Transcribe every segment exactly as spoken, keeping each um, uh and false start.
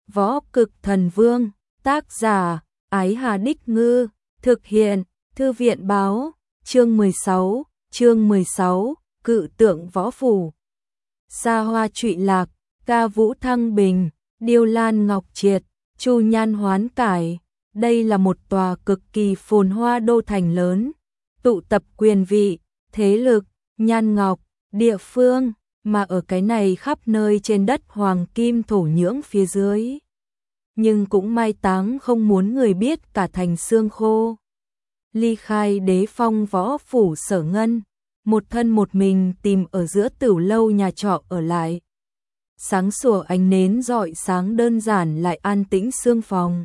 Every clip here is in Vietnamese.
Võ Cực Thần Vương, tác giả, Ái Hà Đích Ngư, thực hiện, Thư viện Báo, chương mười sáu, chương mười sáu, Cự tượng Võ Phủ. Sa Hoa Trụy Lạc, Ca Vũ Thăng Bình, Điêu Lan Ngọc Triệt, Chu Nhan Hoán Cải. Đây là một tòa cực kỳ phồn hoa đô thành lớn, tụ tập quyền vị, thế lực, nhan ngọc, địa phương, mà ở cái này khắp nơi trên đất hoàng kim thổ nhưỡng phía dưới. Nhưng cũng mai táng không muốn người biết cả thành xương khô. Ly khai Đế Phong Võ Phủ Sở Ngân, một thân một mình tìm ở giữa tửu lâu nhà trọ ở lại. Sáng sủa ánh nến rọi sáng đơn giản lại an tĩnh xương phòng.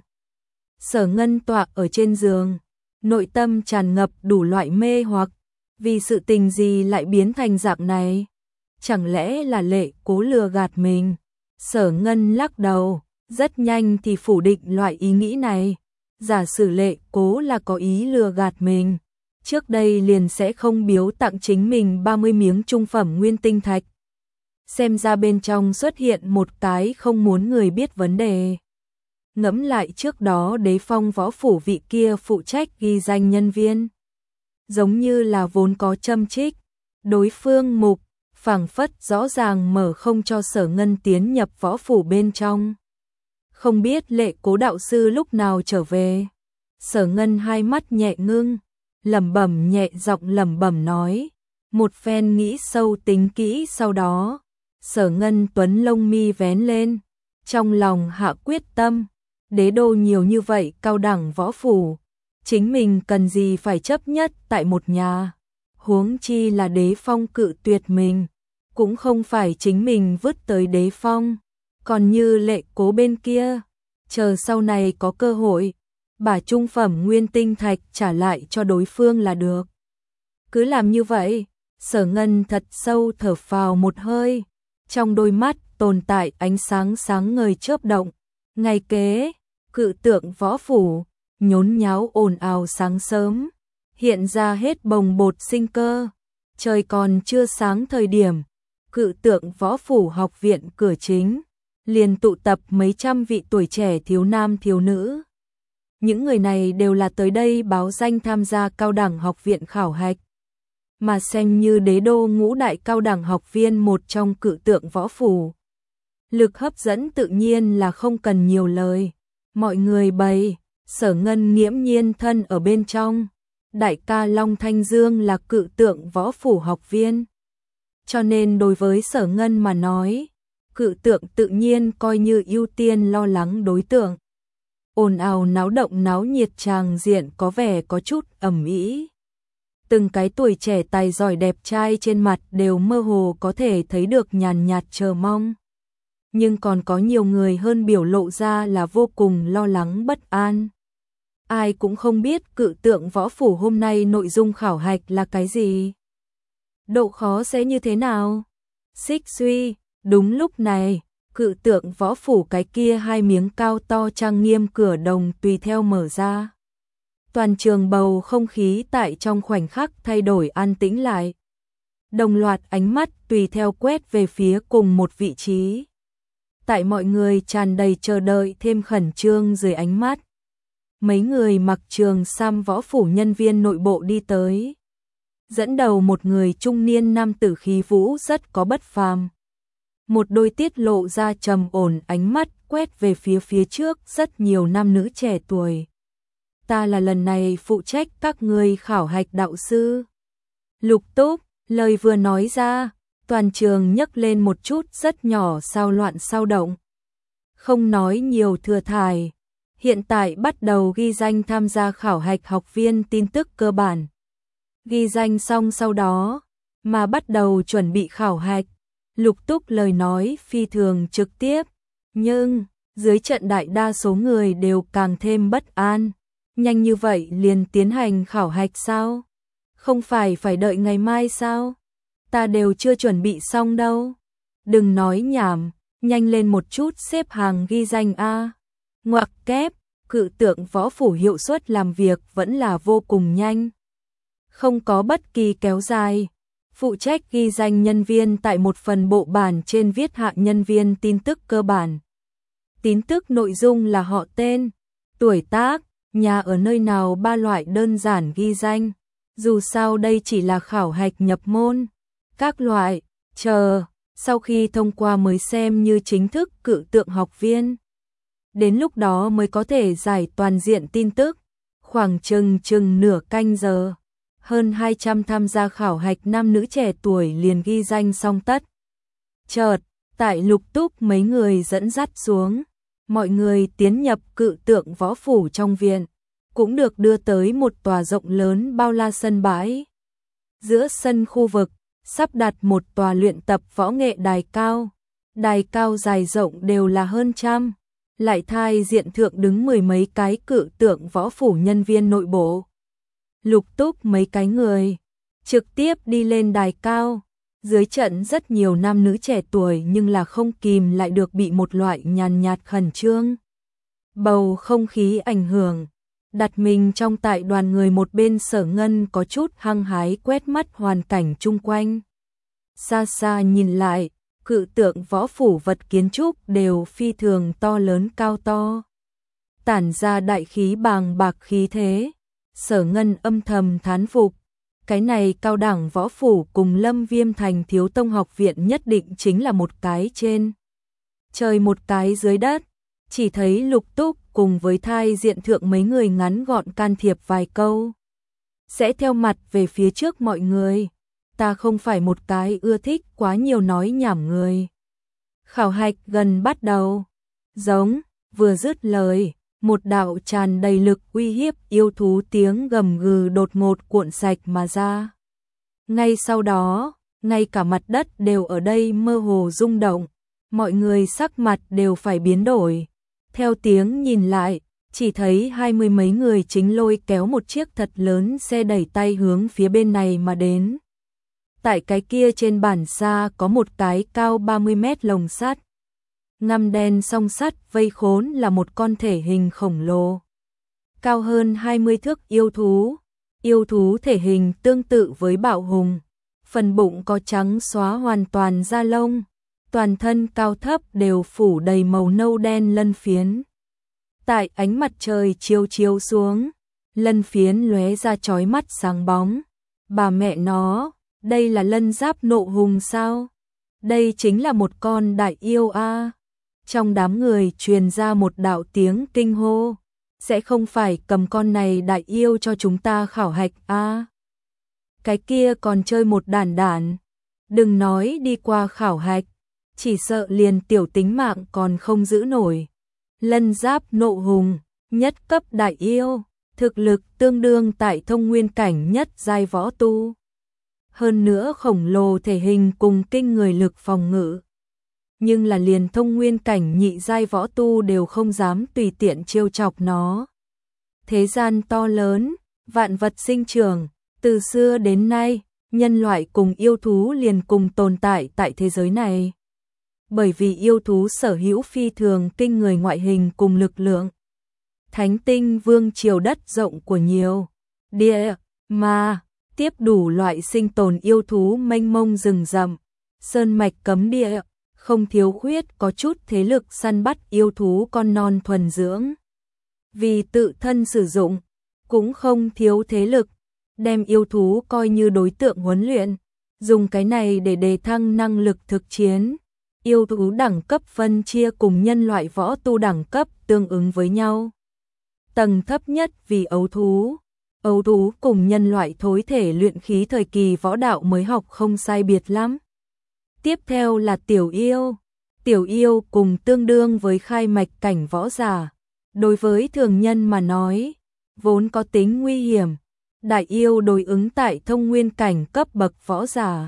Sở Ngân tọa ở trên giường, nội tâm tràn ngập đủ loại mê hoặc, vì sự tình gì lại biến thành dạng này? Chẳng lẽ là Lệ Cố lừa gạt mình? Sở Ngân lắc đầu, rất nhanh thì phủ định loại ý nghĩ này. Giả sử Lệ Cố là có ý lừa gạt mình, trước đây liền sẽ không biếu tặng chính mình ba mươi miếng trung phẩm nguyên tinh thạch. Xem ra bên trong xuất hiện một cái không muốn người biết vấn đề. Ngẫm lại trước đó Đế Phong Võ Phủ vị kia phụ trách ghi danh nhân viên, giống như là vốn có châm trích, đối phương mục, phảng phất rõ ràng mở không cho Sở Ngân tiến nhập võ phủ bên trong. Không biết Lệ Cố đạo sư lúc nào trở về. Sở Ngân hai mắt nhẹ ngưng, lẩm bẩm nhẹ giọng lẩm bẩm nói, một phen nghĩ sâu tính kỹ sau đó, Sở Ngân tuấn lông mi vén lên, trong lòng hạ quyết tâm, đế đô nhiều như vậy cao đẳng võ phủ, chính mình cần gì phải chấp nhất tại một nhà, huống chi là Đế Phong cự tuyệt mình, cũng không phải chính mình vứt tới Đế Phong, còn như Lệ Cố bên kia, chờ sau này có cơ hội, bà trung phẩm nguyên tinh thạch trả lại cho đối phương là được. Cứ làm như vậy, Sở Ngân thật sâu thở phào một hơi, trong đôi mắt tồn tại ánh sáng sáng ngời chớp động. Ngày kế, Cự tượng Võ Phủ, nhốn nháo ồn ào sáng sớm, hiện ra hết bồng bột sinh cơ. Trời còn chưa sáng thời điểm, Cự tượng Võ Phủ học viện cửa chính, liền tụ tập mấy trăm vị tuổi trẻ thiếu nam thiếu nữ. Những người này đều là tới đây báo danh tham gia cao đẳng học viện khảo hạch, mà xem như đế đô ngũ đại cao đẳng học viên một trong Cự tượng Võ Phủ. Lực hấp dẫn tự nhiên là không cần nhiều lời. Mọi người bày, Sở Ngân nghiễm nhiên thân ở bên trong. Đại ca Long Thanh Dương là Cự tượng Võ Phủ học viên. Cho nên đối với Sở Ngân mà nói, Cự tượng tự nhiên coi như ưu tiên lo lắng đối tượng. Ồn ào náo động náo nhiệt tràng diện có vẻ có chút ầm ĩ. Từng cái tuổi trẻ tài giỏi đẹp trai trên mặt đều mơ hồ có thể thấy được nhàn nhạt chờ mong. Nhưng còn có nhiều người hơn biểu lộ ra là vô cùng lo lắng bất an. Ai cũng không biết Cự tượng Võ Phủ hôm nay nội dung khảo hạch là cái gì. Độ khó sẽ như thế nào? Xích suy, đúng lúc này, Cự tượng Võ Phủ cái kia hai miếng cao to trang nghiêm cửa đồng tùy theo mở ra. Toàn trường bầu không khí tại trong khoảnh khắc thay đổi an tĩnh lại. Đồng loạt ánh mắt tùy theo quét về phía cùng một vị trí. Tại mọi người tràn đầy chờ đợi thêm khẩn trương dưới ánh mắt. Mấy người mặc trường sam võ phủ nhân viên nội bộ đi tới. Dẫn đầu một người trung niên nam tử khí vũ rất có bất phàm. Một đôi tiết lộ ra trầm ổn ánh mắt quét về phía phía trước rất nhiều nam nữ trẻ tuổi. Ta là lần này phụ trách các người khảo hạch đạo sư. Lục Túc, lời vừa nói ra, toàn trường nhấc lên một chút rất nhỏ sao loạn sao động. Không nói nhiều thừa thải, hiện tại bắt đầu ghi danh tham gia khảo hạch học viên tin tức cơ bản. Ghi danh xong sau đó, mà bắt đầu chuẩn bị khảo hạch. Lục Túc lời nói phi thường trực tiếp, nhưng dưới trận đại đa số người đều càng thêm bất an. Nhanh như vậy liền tiến hành khảo hạch sao? Không phải phải đợi ngày mai sao? Ta đều chưa chuẩn bị xong đâu. Đừng nói nhảm, nhanh lên một chút xếp hàng ghi danh a. Ngoặc kép, Cự tượng Võ Phủ hiệu suất làm việc vẫn là vô cùng nhanh. Không có bất kỳ kéo dài. Phụ trách ghi danh nhân viên tại một phần bộ bản trên viết hạ nhân viên tin tức cơ bản. Tín tức nội dung là họ tên, tuổi tác, nhà ở nơi nào, ba loại đơn giản ghi danh. Dù sao đây chỉ là khảo hạch nhập môn. Các loại, chờ, sau khi thông qua mới xem như chính thức cử tượng học viên. Đến lúc đó mới có thể giải toàn diện tin tức. Khoảng chừng chừng nửa canh giờ, hơn hai trăm tham gia khảo hạch nam nữ trẻ tuổi liền ghi danh xong tất. Chợt, tại Lục Túc mấy người dẫn dắt xuống, mọi người tiến nhập cự tượng võ phủ trong viện, cũng được đưa tới một tòa rộng lớn bao la sân bãi. Giữa sân khu vực, sắp đặt một tòa luyện tập võ nghệ đài cao. Đài cao dài rộng đều là hơn trăm, lại thai diện thượng đứng mười mấy cái cự tượng võ phủ nhân viên nội bộ. Lục Túc mấy cái người, trực tiếp đi lên đài cao. Dưới trận rất nhiều nam nữ trẻ tuổi nhưng là không kìm lại được bị một loại nhàn nhạt khẩn trương. Bầu không khí ảnh hưởng, đặt mình trong tại đoàn người, một bên Sở Ngân có chút hăng hái quét mắt hoàn cảnh chung quanh. Xa xa nhìn lại, cự tượng võ phủ vật kiến trúc đều phi thường to lớn cao to, tản ra đại khí bàng bạc khí thế. Sở Ngân âm thầm thán phục, cái này cao đẳng võ phủ cùng Lâm Viêm Thành Thiếu Tông học viện nhất định chính là một cái trên trời một cái dưới đất. Chỉ thấy Lục Túc cùng với thai diện thượng mấy người ngắn gọn can thiệp vài câu, sẽ theo mặt về phía trước mọi người. Ta không phải một cái ưa thích quá nhiều nói nhảm người. Khảo hạch gần bắt đầu. Giống, vừa dứt lời, một đạo tràn đầy lực uy hiếp yêu thú tiếng gầm gừ đột ngột cuộn sạch mà ra. Ngay sau đó, ngay cả mặt đất đều ở đây mơ hồ rung động, mọi người sắc mặt đều phải biến đổi. Theo tiếng nhìn lại, chỉ thấy hai mươi mấy người chính lôi kéo một chiếc thật lớn xe đẩy tay hướng phía bên này mà đến. Tại cái kia trên bản xa có một cái cao ba mươi mét lồng sắt, ngăm đen song sắt vây khốn là một con thể hình khổng lồ, cao hơn hai mươi thước yêu thú. Yêu thú thể hình tương tự với bạo hùng, phần bụng có trắng xóa hoàn toàn da lông, toàn thân cao thấp đều phủ đầy màu nâu đen lân phiến. Tại ánh mặt trời chiếu chiếu xuống, lân phiến lóe ra chói mắt sáng bóng. Bà mẹ nó, đây là lân giáp nộ hùng sao? Đây chính là một con đại yêu a. À. Trong đám người truyền ra một đạo tiếng kinh hô, sẽ không phải cầm con này đại yêu cho chúng ta khảo hạch a? À. Cái kia còn chơi một đản đản, đừng nói đi qua khảo hạch, chỉ sợ liền tiểu tính mạng còn không giữ nổi. Lân giáp nộ hùng, nhất cấp đại yêu, thực lực tương đương tại thông nguyên cảnh nhất giai võ tu. Hơn nữa khổng lồ thể hình cùng kinh người lực phòng ngự. Nhưng là liền thông nguyên cảnh nhị giai võ tu đều không dám tùy tiện trêu chọc nó. Thế gian to lớn, vạn vật sinh trưởng, từ xưa đến nay, nhân loại cùng yêu thú liền cùng tồn tại tại thế giới này. Bởi vì yêu thú sở hữu phi thường kinh người ngoại hình cùng lực lượng. Thánh tinh vương triều đất rộng của nhiều địa mà tiếp đủ loại sinh tồn yêu thú mênh mông rừng rậm, sơn mạch cấm địa, không thiếu khuyết có chút thế lực săn bắt yêu thú con non thuần dưỡng. Vì tự thân sử dụng, cũng không thiếu thế lực đem yêu thú coi như đối tượng huấn luyện, dùng cái này để đề thăng năng lực thực chiến. Yêu thú đẳng cấp phân chia cùng nhân loại võ tu đẳng cấp tương ứng với nhau. Tầng thấp nhất vì ấu thú. Ấu thú cùng nhân loại thối thể luyện khí thời kỳ võ đạo mới học không sai biệt lắm. Tiếp theo là tiểu yêu. Tiểu yêu cùng tương đương với khai mạch cảnh võ giả. Đối với thường nhân mà nói, vốn có tính nguy hiểm. Đại yêu đối ứng tại thông nguyên cảnh cấp bậc võ giả.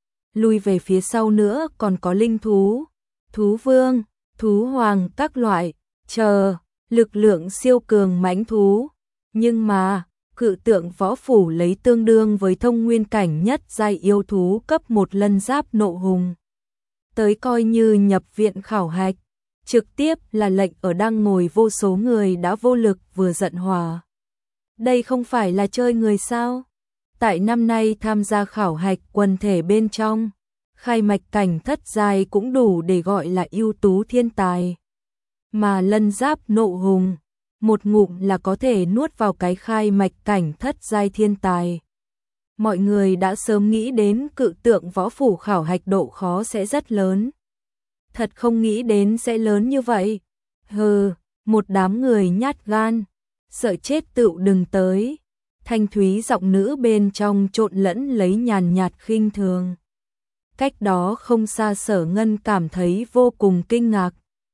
Lui về phía sau nữa còn có linh thú, thú vương, thú hoàng các loại, chờ, lực lượng siêu cường mãnh thú. Nhưng mà, cự tượng võ phủ lấy tương đương với thông nguyên cảnh nhất giai yêu thú cấp một lân giáp nộ hùng. Tới coi như nhập viện khảo hạch, trực tiếp là lệnh ở đang ngồi vô số người đã vô lực vừa giận hòa. Đây không phải là chơi người sao? Tại năm nay tham gia khảo hạch quần thể bên trong, khai mạch cảnh thất giai cũng đủ để gọi là ưu tú thiên tài. mà lân giáp nộ hùng, một ngụm là có thể nuốt vào cái khai mạch cảnh thất giai thiên tài. Mọi người đã sớm nghĩ đến cự tượng võ phủ khảo hạch độ khó sẽ rất lớn. Thật không nghĩ đến sẽ lớn như vậy. Hừ, một đám người nhát gan, sợ chết tựu đừng tới. Thanh thúy giọng nữ bên trong trộn lẫn lấy nhàn nhạt khinh thường. Cách đó không xa Sở Ngân cảm thấy vô cùng kinh ngạc.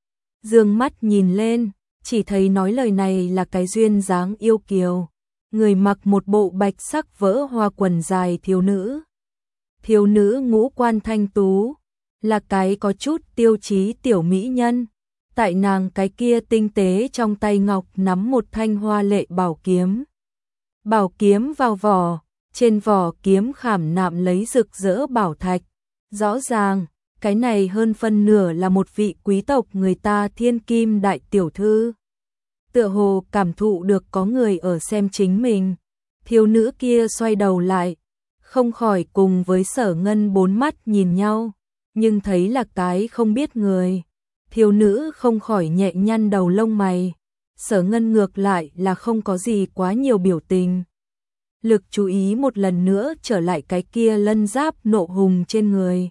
Dương mắt nhìn lên, chỉ thấy nói lời này là cái duyên dáng yêu kiều. Người mặc một bộ bạch sắc vỡ hoa quần dài thiếu nữ. Thiếu nữ ngũ quan thanh tú, là cái có chút tiêu chí tiểu mỹ nhân. Tại nàng cái kia tinh tế trong tay ngọc nắm một thanh hoa lệ bảo kiếm. Bảo kiếm vào vỏ, trên vỏ kiếm khảm nạm lấy rực rỡ bảo thạch. Rõ ràng, cái này hơn phân nửa là một vị quý tộc người ta thiên kim đại tiểu thư. Tựa hồ cảm thụ được có người ở xem chính mình. Thiếu nữ kia xoay đầu lại, không khỏi cùng với Sở Ngân bốn mắt nhìn nhau, nhưng thấy là cái không biết người. Thiếu nữ không khỏi nhẹ nhăn đầu lông mày. Sở Ngân ngược lại là không có gì quá nhiều biểu tình. Lực chú ý một lần nữa trở lại cái kia lân giáp nộ hùng trên người.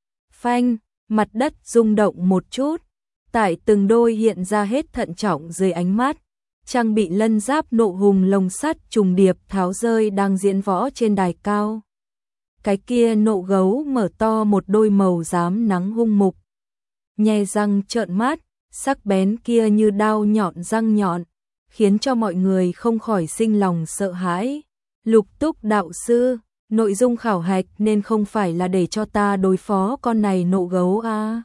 Phanh, mặt đất rung động một chút. Tại từng đôi hiện ra hết thận trọng dưới ánh mắt. Trang bị lân giáp nộ hùng lồng sắt trùng điệp tháo rơi đang diễn võ trên đài cao. Cái kia nộ gấu mở to một đôi màu rám nắng hung mục. Nhe răng trợn mắt, sắc bén kia như đao nhọn răng nhọn, khiến cho mọi người không khỏi sinh lòng sợ hãi. Lục Túc đạo sư, nội dung khảo hạch nên không phải là để cho ta đối phó con này nộ gấu à.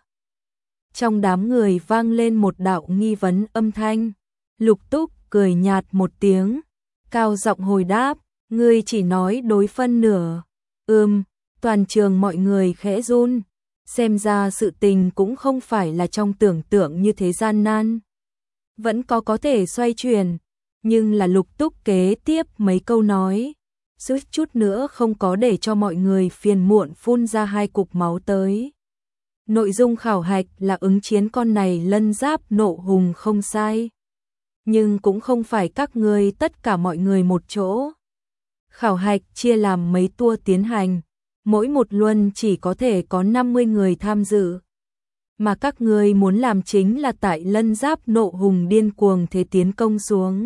Trong đám người vang lên một đạo nghi vấn âm thanh. Lục Túc cười nhạt một tiếng, cao giọng hồi đáp, ngươi chỉ nói đối phân nửa. Ừm, toàn trường mọi người khẽ run, xem ra sự tình cũng không phải là trong tưởng tượng như thế gian nan. Vẫn có có thể xoay chuyển, nhưng là Lục Túc kế tiếp mấy câu nói, suýt chút nữa không có để cho mọi người phiền muộn phun ra hai cục máu tới. Nội dung khảo hạch là ứng chiến con này lân giáp nộ hùng không sai. Nhưng cũng không phải các ngươi tất cả mọi người một chỗ. Khảo hạch chia làm mấy tour tiến hành, mỗi một luân chỉ có thể có năm mươi người tham dự. Mà các ngươi muốn làm chính là tại lân giáp nộ hùng điên cuồng thế tiến công xuống.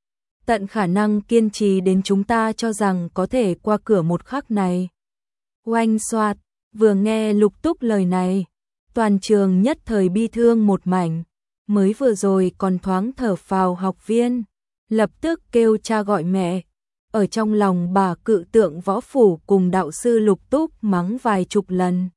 Tận khả năng kiên trì đến chúng ta cho rằng có thể qua cửa một khắc này. Oanh xoạt, vừa nghe Lục Túc lời này, toàn trường nhất thời bi thương một mảnh. Mới vừa rồi còn thoáng thở phào học viên, lập tức kêu cha gọi mẹ. Ở trong lòng bà cự tượng võ phủ cùng đạo sư Lục Túc mắng vài chục lần.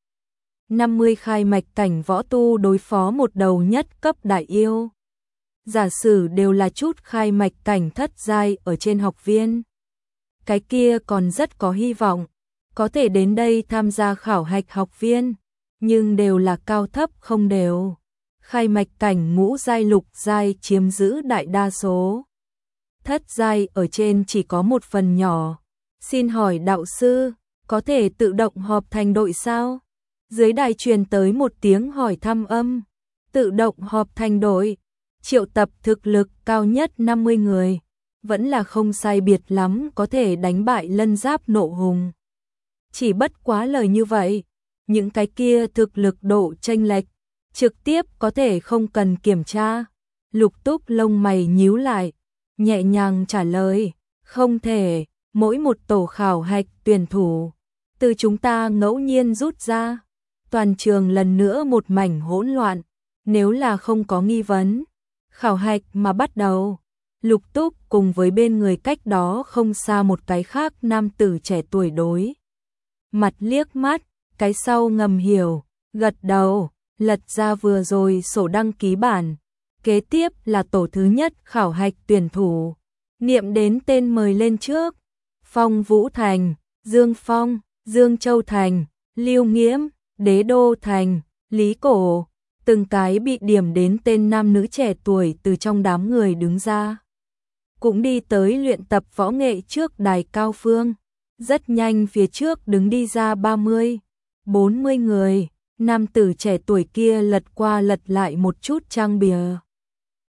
năm mươi khai mạch cảnh võ tu đối phó một đầu nhất cấp đại yêu. Giả sử đều là chút khai mạch cảnh thất giai ở trên học viên. Cái kia còn rất có hy vọng, có thể đến đây tham gia khảo hạch học viên, nhưng đều là cao thấp không đều. Khai mạch cảnh ngũ giai lục giai chiếm giữ đại đa số. Thất giai ở trên chỉ có một phần nhỏ. Xin hỏi đạo sư, có thể tự động họp thành đội sao? Dưới đài truyền tới một tiếng hỏi thăm âm. Tự động họp thành đội, triệu tập thực lực cao nhất năm mươi người. Vẫn là không sai biệt lắm có thể đánh bại lân giáp nộ hùng. Chỉ bất quá lời như vậy, những cái kia thực lực độ chênh lệch trực tiếp có thể không cần kiểm tra. Lục Túc lông mày nhíu lại, nhẹ nhàng trả lời, không thể, mỗi một tổ khảo hạch tuyển thủ, từ chúng ta ngẫu nhiên rút ra. Toàn trường lần nữa một mảnh hỗn loạn, nếu là không có nghi vấn. Khảo hạch mà bắt đầu, Lục Túc cùng với bên người cách đó không xa một cái khác nam tử trẻ tuổi đối. Mặt liếc mắt, cái sau ngầm hiểu, gật đầu. Lật ra vừa rồi sổ đăng ký bản. Kế tiếp là tổ thứ nhất khảo hạch tuyển thủ. Niệm đến tên mời lên trước. Phong Vũ Thành, Dương Phong, Dương Châu Thành, Lưu Nghiễm, Đế Đô Thành, Lý Cổ. Từng cái bị điểm đến tên nam nữ trẻ tuổi từ trong đám người đứng ra. Cũng đi tới luyện tập võ nghệ trước đài cao phương. Rất nhanh phía trước đứng đi ra ba mươi, bốn mươi người. Nam tử trẻ tuổi kia lật qua lật lại một chút trang bìa.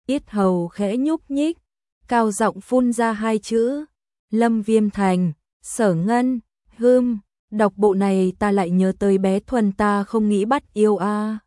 yết hầu khẽ nhúc nhích, cao giọng phun ra hai chữ, Lâm Viêm Thành, Sở Ngân, hưm, đọc bộ này ta lại nhớ tới bé Thuần ta không nghĩ bắt yêu a.